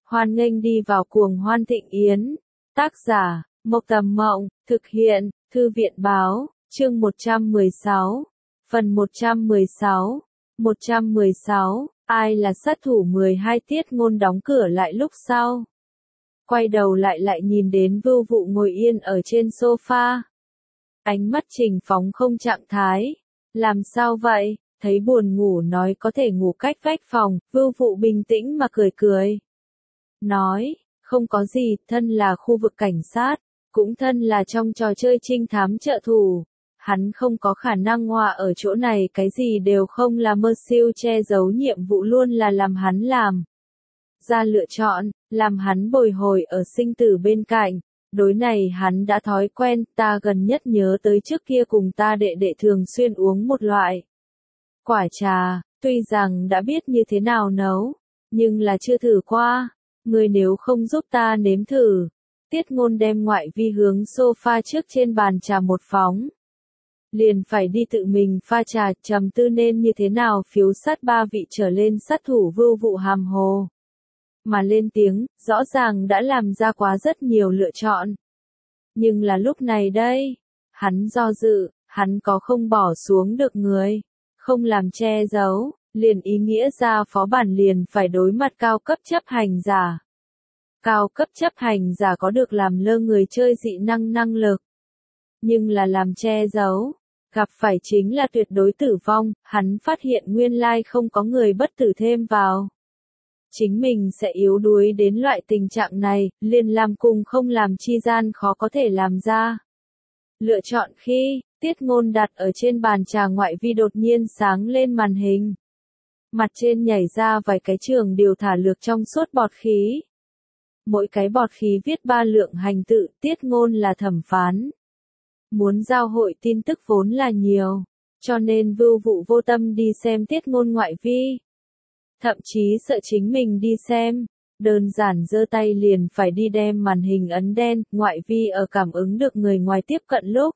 Hoan nghênh đi vào cuồng hoan thịnh yến. Tác giả, Mộc Tầm Mộng, thực hiện, Thư viện Báo, chương 116, phần 116. 116, ai là sát thủ 12 Tiết Ngôn đóng cửa lại lúc sau. Quay đầu lại nhìn đến Vưu Vụ ngồi yên ở trên sofa. Ánh mắt Trình Phóng không trạng thái. Làm sao vậy? Thấy buồn ngủ nói có thể ngủ cách vách phòng, Vưu Vụ bình tĩnh mà cười cười. Nói, không có gì, thân là khu vực cảnh sát, cũng thân là trong trò chơi trinh thám trợ thủ. Hắn không có khả năng ngoa ở chỗ này cái gì đều không là mơ siêu che giấu nhiệm vụ luôn là làm hắn làm. Ra lựa chọn, làm hắn bồi hồi ở sinh tử bên cạnh. Đối này hắn đã thói quen, ta gần nhất nhớ tới trước kia cùng ta đệ đệ thường xuyên uống một loại quả trà, tuy rằng đã biết như thế nào nấu, nhưng là chưa thử qua. Người nếu không giúp ta nếm thử. Tiết Ngôn đem ngoại vi hướng sofa trước trên bàn trà một phóng. Liền phải đi tự mình pha trà, trầm tư nên như thế nào phiếu sát 3 vị trở lên sát thủ Vưu Vụ hàm hồ. Mà lên tiếng, rõ ràng đã làm ra quá rất nhiều lựa chọn. Nhưng là lúc này đây, hắn do dự, hắn có không bỏ xuống được người, không làm che giấu, liền ý nghĩa ra phó bản liền phải đối mặt cao cấp chấp hành giả. Cao cấp chấp hành giả có được làm lơ người chơi dị năng lực. Nhưng là làm che giấu, gặp phải chính là tuyệt đối tử vong, hắn phát hiện nguyên lai không có người bất tử thêm vào. Chính mình sẽ yếu đuối đến loại tình trạng này, liền làm cùng không làm chi gian khó có thể làm ra. Lựa chọn khi, Tiết Ngôn đặt ở trên bàn trà ngoại vi đột nhiên sáng lên màn hình. Mặt trên nhảy ra vài cái trường điều thả lược trong suốt bọt khí. Mỗi cái bọt khí viết 3 lượng hành tự, Tiết Ngôn là thẩm phán. Muốn giao hội tin tức vốn là nhiều, cho nên Vưu Vụ vô tâm đi xem Tiết Ngôn ngoại vi. Thậm chí sợ chính mình đi xem, đơn giản giơ tay liền phải đi đem màn hình ấn đen, ngoại vi ở cảm ứng được người ngoài tiếp cận lúc.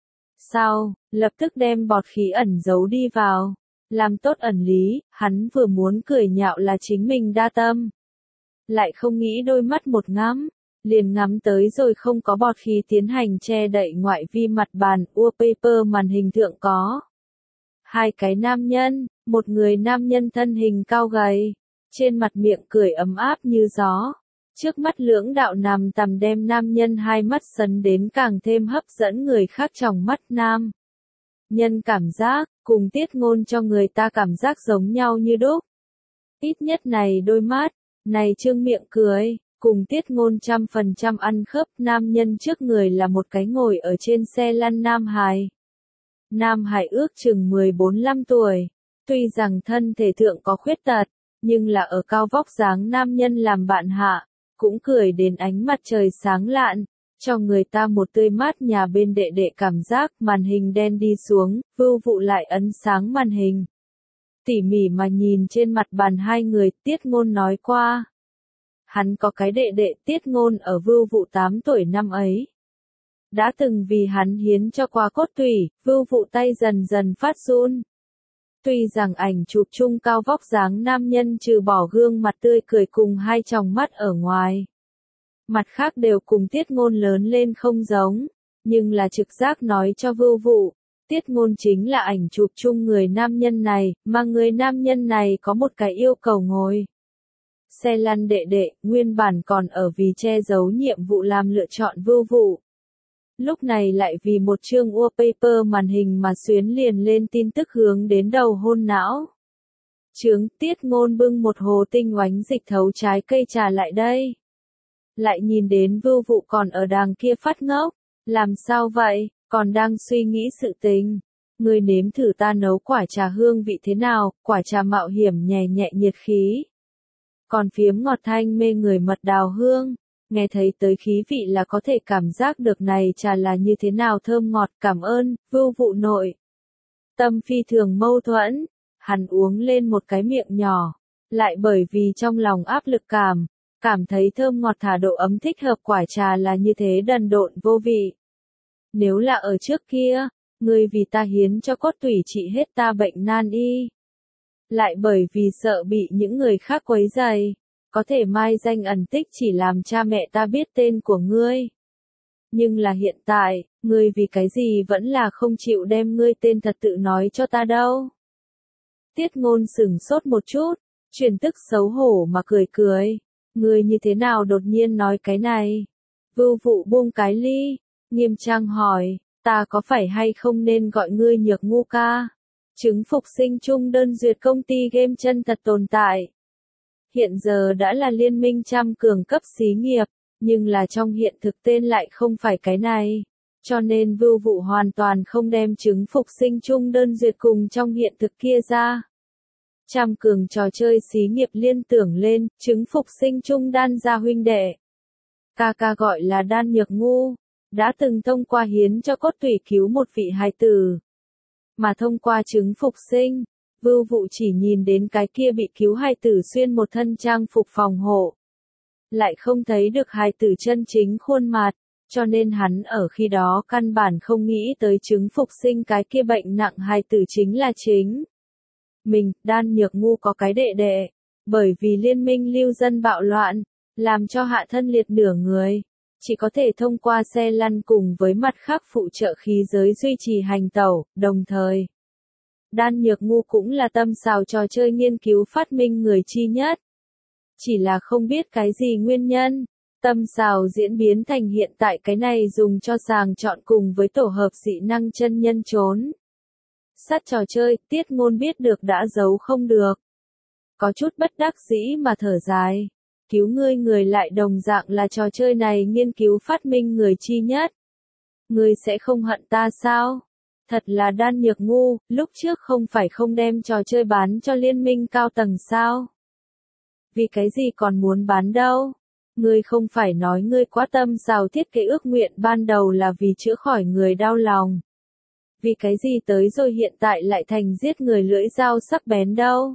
Sau, lập tức đem bọt khí ẩn giấu đi vào. Làm tốt ẩn lý, hắn vừa muốn cười nhạo là chính mình đa tâm. Lại không nghĩ đôi mắt một ngắm, liền ngắm tới rồi không có bọt khí tiến hành che đậy ngoại vi mặt bàn, wallpaper màn hình thượng có. Hai cái nam nhân, một người nam nhân thân hình cao gầy, trên mặt miệng cười ấm áp như gió. Trước mắt lưỡng đạo nằm tầm đem nam nhân hai mắt sấn đến càng thêm hấp dẫn người khác trong mắt nam. Nhân cảm giác, cùng Tiết Ngôn cho người ta cảm giác giống nhau như đúc. Ít nhất này đôi mắt, này trương miệng cười, cùng Tiết Ngôn 100% ăn khớp. Nam nhân trước người là một cái ngồi ở trên xe lăn nam hài. Nam hài ước chừng 14-15 tuổi, tuy rằng thân thể thượng có khuyết tật, nhưng là ở cao vóc dáng nam nhân làm bạn hạ, cũng cười đến ánh mặt trời sáng lạn, cho người ta một tươi mát nhà bên đệ đệ cảm giác. Màn hình đen đi xuống, Vưu Vụ lại ấn sáng màn hình. Tỉ mỉ mà nhìn trên mặt bàn hai người, Tiết Ngôn nói qua. Hắn có cái đệ đệ, Tiết Ngôn ở Vưu Vụ 8 tuổi năm ấy. Đã từng vì hắn hiến cho qua cốt tủy, Vưu Vụ tay dần dần phát run. Tuy rằng ảnh chụp chung cao vóc dáng nam nhân trừ bỏ gương mặt tươi cười cùng hai tròng mắt ở ngoài. Mặt khác đều cùng Tiết Ngôn lớn lên không giống, nhưng là trực giác nói cho Vưu Vụ, Tiết Ngôn chính là ảnh chụp chung người nam nhân này, mà người nam nhân này có một cái yêu cầu ngồi. Xe lăn đệ đệ, nguyên bản còn ở vì che giấu nhiệm vụ làm lựa chọn Vưu Vụ. Lúc này lại vì một chương wallpaper màn hình mà xuyến liền lên tin tức hướng đến đầu hôn não. Tiết Ngôn bưng một hồ tinh oánh dịch thấu trái cây trà lại đây. Lại nhìn đến Vưu Vụ còn ở đàng kia phát ngốc. Làm sao vậy, còn đang suy nghĩ sự tình. Người nếm thử ta nấu quả trà hương vị thế nào, quả trà mạo hiểm nhẹ nhẹ nhiệt khí. Còn phiếm ngọt thanh mê người mật đào hương. Nghe thấy tới khí vị là có thể cảm giác được này trà là như thế nào thơm ngọt. Cảm ơn, Vưu Vụ nội. Tâm phi thường mâu thuẫn, hắn uống lên một cái miệng nhỏ, lại bởi vì trong lòng áp lực cảm thấy thơm ngọt thả độ ấm thích hợp quả trà là như thế đần độn vô vị. Nếu là ở trước kia, ngươi vì ta hiến cho cốt tủy trị hết ta bệnh nan y. Lại bởi vì sợ bị những người khác quấy rầy, có thể mai danh ẩn tích chỉ làm cha mẹ ta biết tên của ngươi. Nhưng là hiện tại, ngươi vì cái gì vẫn là không chịu đem ngươi tên thật tự nói cho ta đâu. Tiết Ngôn sửng sốt một chút, truyền tức xấu hổ mà cười cười. Ngươi như thế nào đột nhiên nói cái này? Vưu Vụ buông cái ly, nghiêm trang hỏi, ta có phải hay không nên gọi ngươi Nhược Ngu ca? Chứng phục sinh chung đơn duyệt công ty game chân thật tồn tại. Hiện giờ đã là liên minh trăm cường cấp xí nghiệp, nhưng là trong hiện thực tên lại không phải cái này. Cho nên Vưu Vụ hoàn toàn không đem chứng phục sinh chung đơn duyệt cùng trong hiện thực kia ra. Trăm cường trò chơi xí nghiệp liên tưởng lên, chứng phục sinh chung đan gia huynh đệ. Ca ca gọi là Đan Nhược Ngu, đã từng thông qua hiến cho cốt tủy cứu một vị hài tử. Mà thông qua chứng phục sinh, Vưu Vụ chỉ nhìn đến cái kia bị cứu hài tử xuyên một thân trang phục phòng hộ. Lại không thấy được hài tử chân chính khuôn mặt, cho nên hắn ở khi đó căn bản không nghĩ tới chứng phục sinh cái kia bệnh nặng hài tử chính là chính. Mình, Đan Nhược Ngu có cái đệ đệ, bởi vì liên minh lưu dân bạo loạn, làm cho hạ thân liệt nửa người, chỉ có thể thông qua xe lăn cùng với mặt khác phụ trợ khí giới duy trì hành tẩu, đồng thời. Đan Nhược Ngu cũng là tâm xào trò chơi nghiên cứu phát minh người chi nhất. Chỉ là không biết cái gì nguyên nhân, tâm xào diễn biến thành hiện tại cái này dùng cho sàng chọn cùng với tổ hợp dị năng chân nhân trốn. Sát trò chơi, Tiết Ngôn biết được đã giấu không được. Có chút bất đắc dĩ mà thở dài. Cứu ngươi người lại đồng dạng là trò chơi này nghiên cứu phát minh người chi nhất. Ngươi sẽ không hận ta sao? Thật là Đan Nhược Ngu, lúc trước không phải không đem trò chơi bán cho liên minh cao tầng sao? Vì cái gì còn muốn bán đâu? Ngươi không phải nói ngươi quá tâm xào thiết kế ước nguyện ban đầu là vì chữa khỏi người đau lòng. Vì cái gì tới rồi hiện tại lại thành giết người lưỡi dao sắc bén đâu?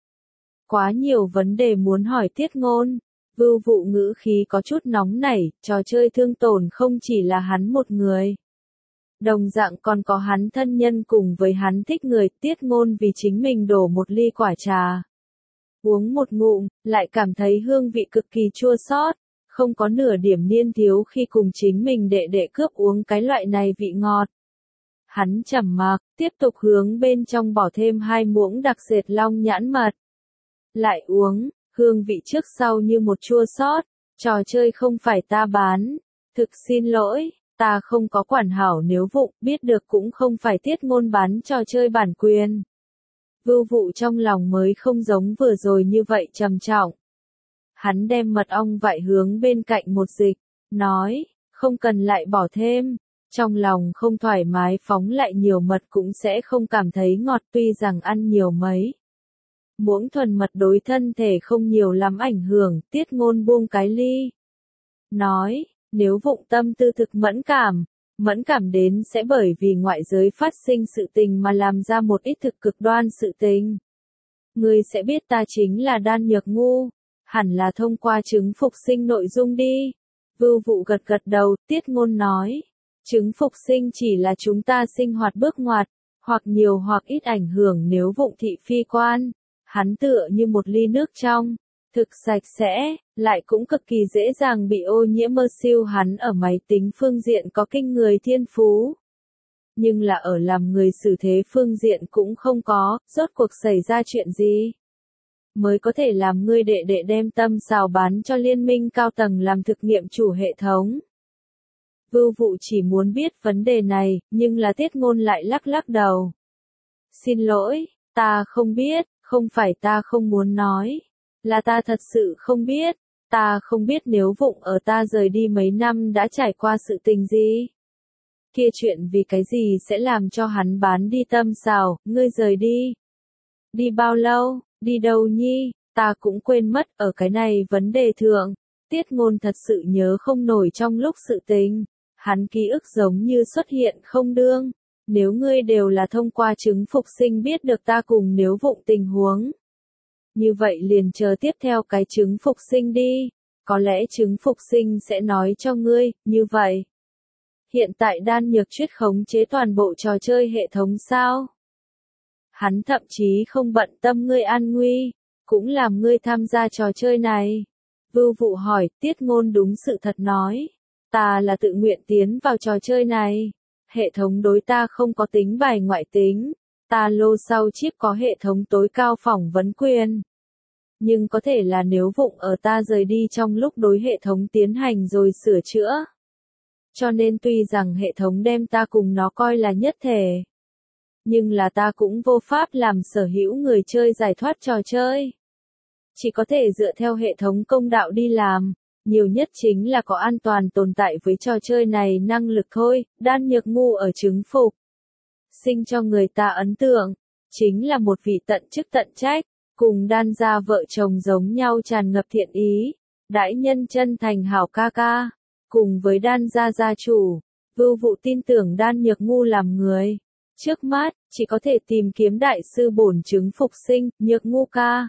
Quá nhiều vấn đề muốn hỏi Tiết Ngôn. Vưu Vụ ngữ khí có chút nóng nảy, trò chơi thương tổn không chỉ là hắn một người. Đồng dạng còn có hắn thân nhân cùng với hắn thích người. Tiết Ngôn vì chính mình đổ một ly quả trà. Uống một ngụm, lại cảm thấy hương vị cực kỳ chua xót, không có nửa điểm niên thiếu khi cùng chính mình đệ đệ cướp uống cái loại này vị ngọt. Hắn trầm mặc, tiếp tục hướng bên trong bỏ thêm 2 muỗng đặc sệt long nhãn mật. Lại uống, hương vị trước sau như một chua xót, trò chơi không phải ta bán. Thực xin lỗi, ta không có quản hảo nếu Vụ, biết được cũng không phải Tiết Ngôn bán trò chơi bản quyền. Vưu Vụ trong lòng mới không giống vừa rồi như vậy trầm trọng. Hắn đem mật ong vại hướng bên cạnh một dịch, nói, không cần lại bỏ thêm. Trong lòng không thoải mái phóng lại nhiều mật cũng sẽ không cảm thấy ngọt tuy rằng ăn nhiều mấy. Muỗng thuần mật đối thân thể không nhiều lắm ảnh hưởng, Tiết Ngôn buông cái ly. Nói, nếu Vụng tâm tư thực mẫn cảm đến sẽ bởi vì ngoại giới phát sinh sự tình mà làm ra một ít thực cực đoan sự tình. Ngươi sẽ biết ta chính là Đan Nhược Ngu, hẳn là thông qua chứng phục sinh nội dung đi. Vưu Vụ gật gật đầu, Tiết Ngôn nói. Chứng phục sinh chỉ là chúng ta sinh hoạt bước ngoặt, hoặc nhiều hoặc ít ảnh hưởng nếu Vụng thị phi quan. Hắn tựa như một ly nước trong, thực sạch sẽ, lại cũng cực kỳ dễ dàng bị ô nhiễm mơ siêu hắn ở máy tính phương diện có kinh người thiên phú. Nhưng là ở làm người xử thế phương diện cũng không có, rốt cuộc xảy ra chuyện gì? Mới có thể làm ngươi đệ đệ đem tâm xào bán cho liên minh cao tầng làm thực nghiệm chủ hệ thống. Vưu Vụ chỉ muốn biết vấn đề này, nhưng là Tiết Ngôn lại lắc lắc đầu. Xin lỗi, ta không biết, không phải ta không muốn nói, là ta thật sự không biết, ta không biết nếu Vụng ở ta rời đi mấy năm đã trải qua sự tình gì. Kia chuyện vì cái gì sẽ làm cho hắn bán đi tâm xào, ngươi rời đi. Đi bao lâu, đi đâu nhi, ta cũng quên mất ở cái này vấn đề thượng. Tiết Ngôn thật sự nhớ không nổi trong lúc sự tình. Hắn ký ức giống như xuất hiện không đương. Nếu ngươi đều là thông qua chứng phục sinh biết được ta cùng nếu Vụng tình huống. Như vậy liền chờ tiếp theo cái chứng phục sinh đi. Có lẽ chứng phục sinh sẽ nói cho ngươi, như vậy. Hiện tại Đan Nhược Chuyết khống chế toàn bộ trò chơi hệ thống sao? Hắn thậm chí không bận tâm ngươi an nguy. cũng làm ngươi tham gia trò chơi này. Vưu Vụ hỏi, Tiết Ngôn đúng sự thật nói. Ta là tự nguyện tiến vào trò chơi này. Hệ thống đối ta không có tính bài ngoại tính. Ta lô sau chip có hệ thống tối cao phỏng vấn quyền. Nhưng có thể là nếu vụng ở ta rời đi trong lúc đối hệ thống tiến hành rồi sửa chữa. Cho nên tuy rằng hệ thống đem ta cùng nó coi là nhất thể. Nhưng là ta cũng vô pháp làm sở hữu người chơi giải thoát trò chơi. Chỉ có thể dựa theo hệ thống công đạo đi làm. Nhiều nhất chính là có an toàn tồn tại với trò chơi này năng lực thôi. Đan Nhược Ngu ở chứng phục. Sinh cho người ta ấn tượng. Chính là một vị tận chức tận trách. Cùng Đan gia vợ chồng giống nhau tràn ngập thiện ý. Đãi nhân chân thành hảo ca ca. Cùng với Đan gia gia chủ. Vưu Vụ tin tưởng Đan Nhược Ngu làm người. Trước mắt, chỉ có thể tìm kiếm đại sư bổn chứng phục sinh, Nhược Ngu ca.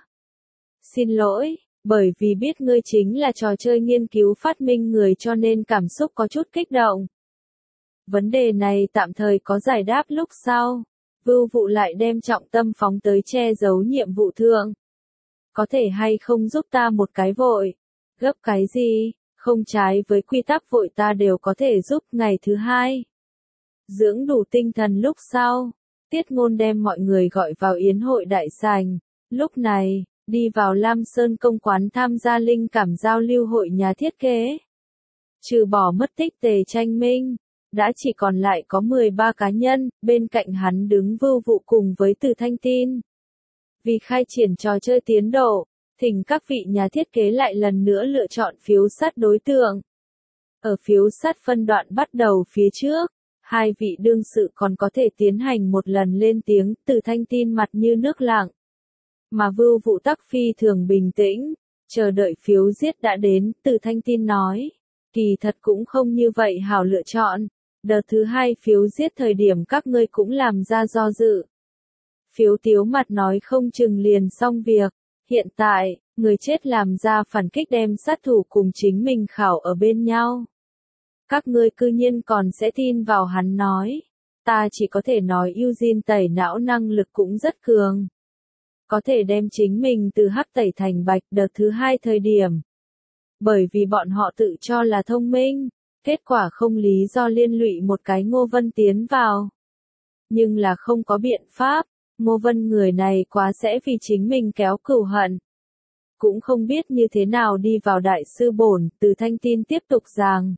Xin lỗi, bởi vì biết ngươi chính là trò chơi nghiên cứu phát minh người cho nên cảm xúc có chút kích động. Vấn đề này tạm thời có giải đáp lúc sau. Vưu Vụ lại đem trọng tâm phóng tới che giấu nhiệm vụ thượng. Có thể hay không giúp ta một cái vội? Gấp cái gì? Không trái với quy tắc vội ta đều có thể giúp. Ngày thứ 2. Dưỡng đủ tinh thần lúc sau. Tiết Ngôn đem mọi người gọi vào yến hội đại sảnh. Lúc này, đi vào Lam Sơn công quán tham gia linh cảm giao lưu hội nhà thiết kế. Trừ bỏ mất tích Tề Tranh Minh, đã chỉ còn lại có 13 cá nhân, bên cạnh hắn đứng Vưu Vụ cùng với Từ Thanh Tin. Vì khai triển trò chơi tiến độ, thỉnh các vị nhà thiết kế lại lần nữa lựa chọn phiếu sắt đối tượng. Ở phiếu sắt phân đoạn bắt đầu phía trước, hai vị đương sự còn có thể tiến hành một lần lên tiếng. Từ Thanh Tin mặt như nước lặng. Mà Vưu Vụ tắc phi thường bình tĩnh, chờ đợi phiếu giết đã đến. Từ Thanh Tin nói, kỳ thật cũng không như vậy hảo lựa chọn. Đợt thứ 2 phiếu giết thời điểm các ngươi cũng làm ra do dự. Phiếu Tiếu mặt nói không chừng liền xong việc. Hiện tại, người chết làm ra phản kích đem sát thủ cùng chính mình khảo ở bên nhau. Các ngươi cư nhiên còn sẽ tin vào hắn nói. Ta chỉ có thể nói Eugene tẩy não năng lực cũng rất cường. Có thể đem chính mình từ hắc tẩy thành bạch đợt thứ 2 thời điểm. Bởi vì bọn họ tự cho là thông minh, kết quả không lý do liên lụy một cái Ngô Vân tiến vào. Nhưng là không có biện pháp, Ngô Vân người này quá sẽ vì chính mình kéo cừu hận. Cũng không biết như thế nào đi vào đại sư bổn. Từ Thanh Tin tiếp tục rằng.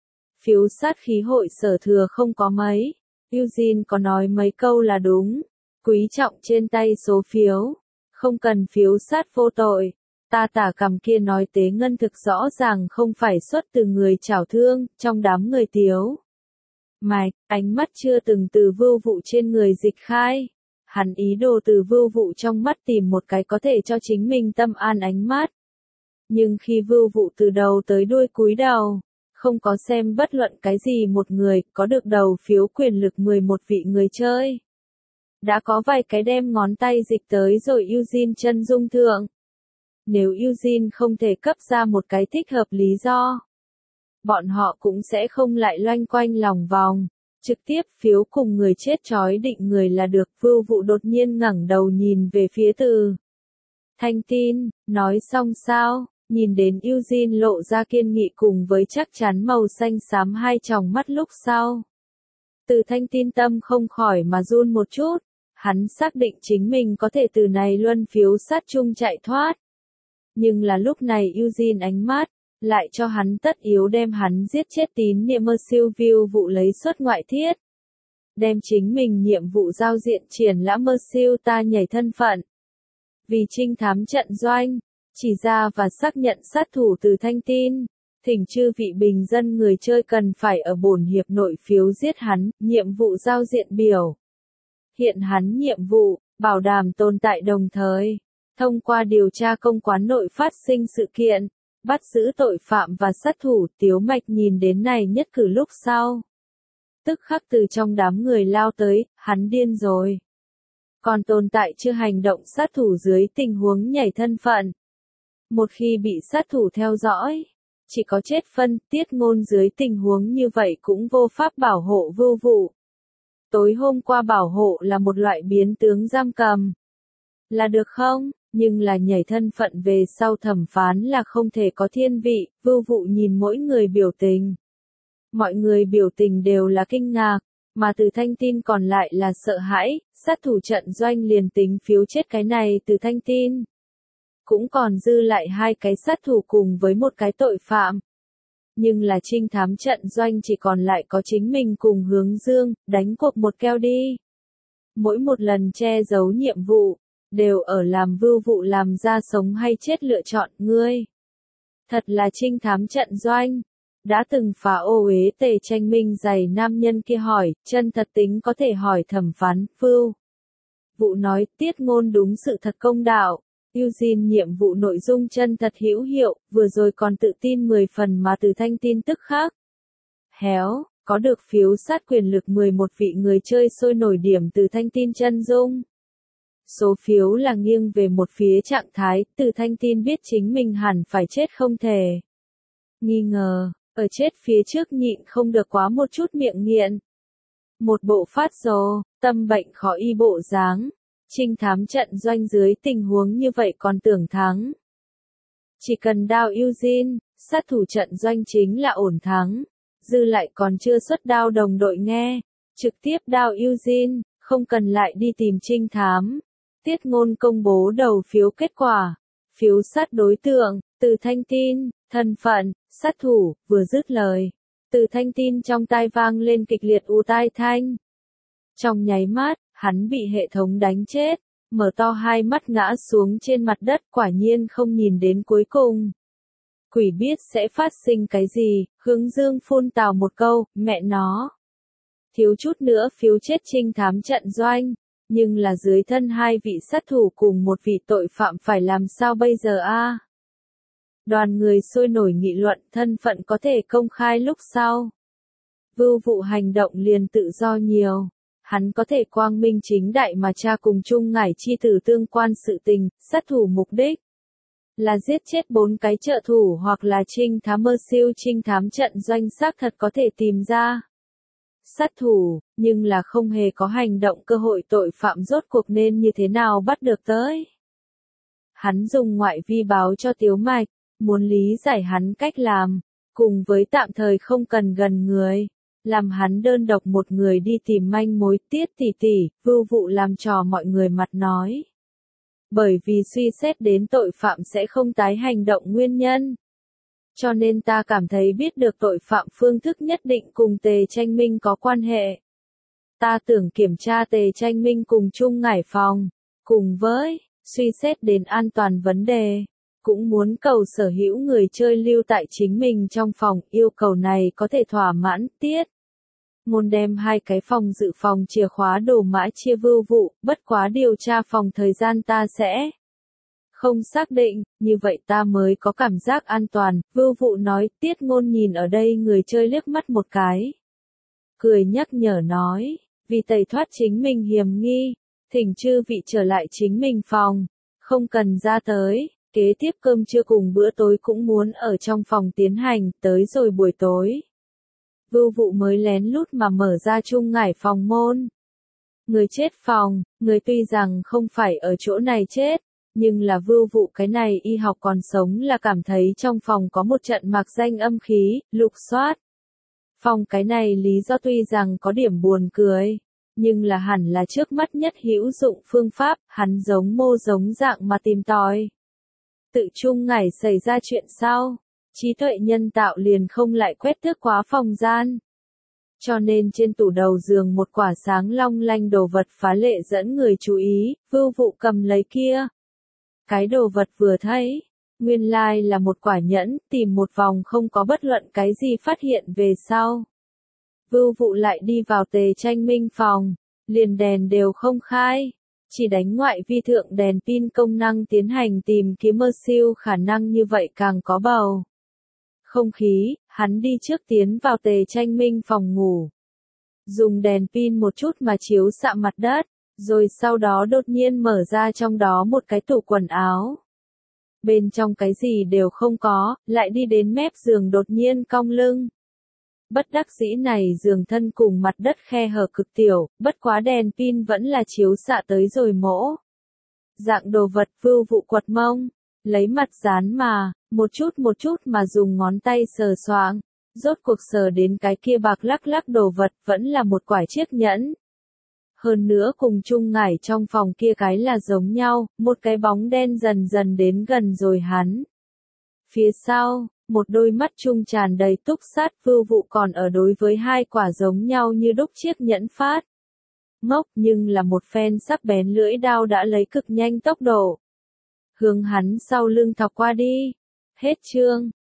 Phiếu sát khí hội sở thừa không có mấy. Eugene có nói mấy câu là đúng. Quý trọng trên tay số phiếu. Không cần phiếu sát vô tội. Ta tả cầm kia nói Tế Ngân thực rõ ràng không phải xuất từ người chảo thương, trong đám người Tiếu. Mạch, ánh mắt chưa từng từ Vưu Vụ trên người dịch khai. Hắn ý đồ từ Vưu Vụ trong mắt tìm một cái có thể cho chính mình tâm an ánh mắt. Nhưng khi Vưu Vụ từ đầu tới đuôi cúi đầu, không có xem bất luận cái gì một người, có được đầu phiếu quyền lực 11 vị người chơi. Đã có vài cái đem ngón tay dịch tới rồi Eugene chân dung thượng. Nếu Eugene không thể cấp ra một cái thích hợp lý do, bọn họ cũng sẽ không lại loanh quanh lòng vòng. Trực tiếp phiếu cùng người chết trói định người là được. Vưu Vụ đột nhiên ngẩng đầu nhìn về phía Từ Thanh Tin, nói xong sao, nhìn đến Eugene lộ ra kiên nghị cùng với chắc chắn màu xanh xám hai tròng mắt lúc sau. Từ Thanh Tin tâm không khỏi mà run một chút, hắn xác định chính mình có thể từ này luân phiếu sát chung chạy thoát. Nhưng là lúc này Eugene ánh mắt, lại cho hắn tất yếu đem hắn giết chết tín niệm mơ siêu Vưu Vụ lấy xuất ngoại thiết. Đem chính mình nhiệm vụ giao diện triển lãm mơ siêu ta nhảy thân phận. Vì trinh thám trận doanh, chỉ ra và xác nhận sát thủ Từ Thanh Tin. Thỉnh chư vị bình dân người chơi cần phải ở bổn hiệp nội phiếu giết hắn, nhiệm vụ giao diện biểu. Hiện hắn nhiệm vụ, bảo đảm tồn tại đồng thời. Thông qua điều tra công quán nội phát sinh sự kiện, bắt giữ tội phạm và sát thủ. Tiếu Mạch nhìn đến này nhất cử lúc sau. Tức khắc từ trong đám người lao tới, hắn điên rồi. Còn tồn tại chưa hành động sát thủ dưới tình huống nhảy thân phận. Một khi bị sát thủ theo dõi, chỉ có chết phân. Tiết Ngôn dưới tình huống như vậy cũng vô pháp bảo hộ Vưu Vụ. Tối hôm qua bảo hộ là một loại biến tướng giam cầm. Là được không? Nhưng là nhảy thân phận về sau thẩm phán là không thể có thiên vị, Vưu Vụ nhìn mỗi người biểu tình. Mọi người biểu tình đều là kinh ngạc, mà Từ Thanh Tin còn lại là sợ hãi, sát thủ trận doanh liền tính phiếu chết cái này Từ Thanh Tin. Cũng còn dư lại 2 cái sát thủ cùng với 1 cái tội phạm. Nhưng là trinh thám trận doanh chỉ còn lại có chính mình cùng Hướng Dương, đánh cuộc một keo đi. Mỗi một lần che giấu nhiệm vụ, đều ở làm Vưu Vụ làm ra sống hay chết lựa chọn ngươi. Thật là trinh thám trận doanh. Đã từng phá ô uế Tề Tranh Minh giày nam nhân kia hỏi, chân thật tính có thể hỏi thẩm phán, Vưu Vụ nói, tiết ngôn đúng sự thật công đạo. Eugene nhiệm vụ nội dung chân thật hữu hiệu, vừa rồi còn tự tin 10 phần mà Từ Thanh tin tức khác. Héo, có được phiếu sát quyền lực 11 vị người chơi sôi nổi điểm Từ Thanh tin chân dung. Số phiếu là nghiêng về một phía trạng thái, Từ Thanh tin biết chính mình hẳn phải chết không thể. Nghi ngờ, ở chết phía trước nhịn không được quá một chút miệng nghiện. Một bộ phát rồ, tâm bệnh khó y bộ dáng. Trinh thám trận doanh dưới tình huống như vậy còn tưởng thắng. Chỉ cần đao Eugene, sát thủ trận doanh chính là ổn thắng. Dư lại còn chưa xuất đao đồng đội nghe. Trực tiếp đao Eugene, không cần lại đi tìm trinh thám. Tiết ngôn công bố đầu phiếu kết quả. Phiếu sát đối tượng, Từ Thanh Tin, thân phận, sát thủ, vừa dứt lời. Từ Thanh Tin trong tai vang lên kịch liệt u tai thanh. Trong nháy mắt, hắn bị hệ thống đánh chết, mở to 2 mắt ngã xuống trên mặt đất, quả nhiên không nhìn đến cuối cùng. Quỷ biết sẽ phát sinh cái gì, Hướng Dương phun tào một câu, mẹ nó. Thiếu chút nữa phiếu chết trinh thám trận doanh, nhưng là dưới thân 2 vị sát thủ cùng 1 vị tội phạm phải làm sao bây giờ a? Đoàn người sôi nổi nghị luận thân phận có thể công khai lúc sau. Vưu Vụ hành động liền tự do nhiều. Hắn có thể quang minh chính đại mà tra cùng chung ngải chi tử tương quan sự tình, sát thủ mục đích là giết chết 4 cái trợ thủ hoặc là trinh thám mơ siêu trinh thám trận doanh xác thật có thể tìm ra. Sát thủ, nhưng là không hề có hành động cơ hội tội phạm rốt cuộc nên như thế nào bắt được tới. Hắn dùng ngoại vi báo cho Tiếu Mạch, muốn lý giải hắn cách làm, cùng với tạm thời không cần gần người. Làm hắn đơn độc một người đi tìm manh mối. Tiết tỷ tỷ, Vưu Vụ làm trò mọi người mặt nói. Bởi vì suy xét đến tội phạm sẽ không tái hành động nguyên nhân. Cho nên ta cảm thấy biết được tội phạm phương thức nhất định cùng Tề Tranh Minh có quan hệ. Ta tưởng kiểm tra Tề Tranh Minh cùng chung ngải phòng, cùng với suy xét đến an toàn vấn đề. Cũng muốn cầu sở hữu người chơi lưu tại chính mình trong phòng, yêu cầu này có thể thỏa mãn. Tiết ngôn đem 2 cái phòng dự phòng chìa khóa đồ mã chia Vưu Vụ, bất quá điều tra phòng thời gian ta sẽ không xác định, như vậy ta mới có cảm giác an toàn. Vưu Vụ nói. Tiết ngôn nhìn ở đây người chơi liếc mắt một cái, cười nhắc nhở nói, vì tẩy thoát chính mình hiểm nghi, thỉnh chư vị trở lại chính mình phòng, không cần ra tới. Kế tiếp cơm trưa cùng bữa tối cũng muốn ở trong phòng tiến hành, tới rồi buổi tối. Vưu Vụ mới lén lút mà mở ra chung ngải phòng môn. Người chết phòng, người tuy rằng không phải ở chỗ này chết, nhưng là Vưu Vụ cái này y học còn sống là cảm thấy trong phòng có một trận mạc danh âm khí, lục soát. Phòng cái này lý do tuy rằng có điểm buồn cười, nhưng là hẳn là trước mắt nhất hữu dụng phương pháp, hắn giống mô giống dạng mà tìm tòi. Tự chung ngải xảy ra chuyện sau, trí tuệ nhân tạo liền không lại quét tước quá phòng gian. Cho nên trên tủ đầu giường một quả sáng long lanh đồ vật phá lệ dẫn người chú ý, Vưu Vụ cầm lấy kia. Cái đồ vật vừa thấy, nguyên lai là một quả nhẫn, tìm một vòng không có bất luận cái gì phát hiện về sau. Vưu Vụ lại đi vào Tề Tranh Minh phòng, liền đèn đều không khai. Chỉ đánh ngoại vi thượng đèn pin công năng tiến hành tìm kiếm mơ siêu khả năng như vậy càng có bầu không khí, hắn đi trước tiến vào Tề Tranh Minh phòng ngủ. Dùng đèn pin một chút mà chiếu xạ mặt đất, rồi sau đó đột nhiên mở ra trong đó một cái tủ quần áo. Bên trong cái gì đều không có, lại đi đến mép giường đột nhiên cong lưng. Bất đắc dĩ này giường thân cùng mặt đất khe hở cực tiểu, bất quá đèn pin vẫn là chiếu xạ tới rồi mỗ. Dạng đồ vật vưu vụ quật mông, lấy mặt dán mà, một chút mà dùng ngón tay sờ soạng, rốt cuộc sờ đến cái kia bạc lắc lắc đồ vật vẫn là một quả chiếc nhẫn. Hơn nữa cùng chung ngải trong phòng kia cái là giống nhau, một cái bóng đen dần dần đến gần rồi hắn. Phía sau, một đôi mắt chung tràn đầy túc sát vưu vụ còn ở đối với hai quả giống nhau như đúc chiếc nhẫn phát. Ngốc nhưng là một phen sắc bén lưỡi đao đã lấy cực nhanh tốc độ. Hướng hắn sau lưng thọc qua đi. Hết chương.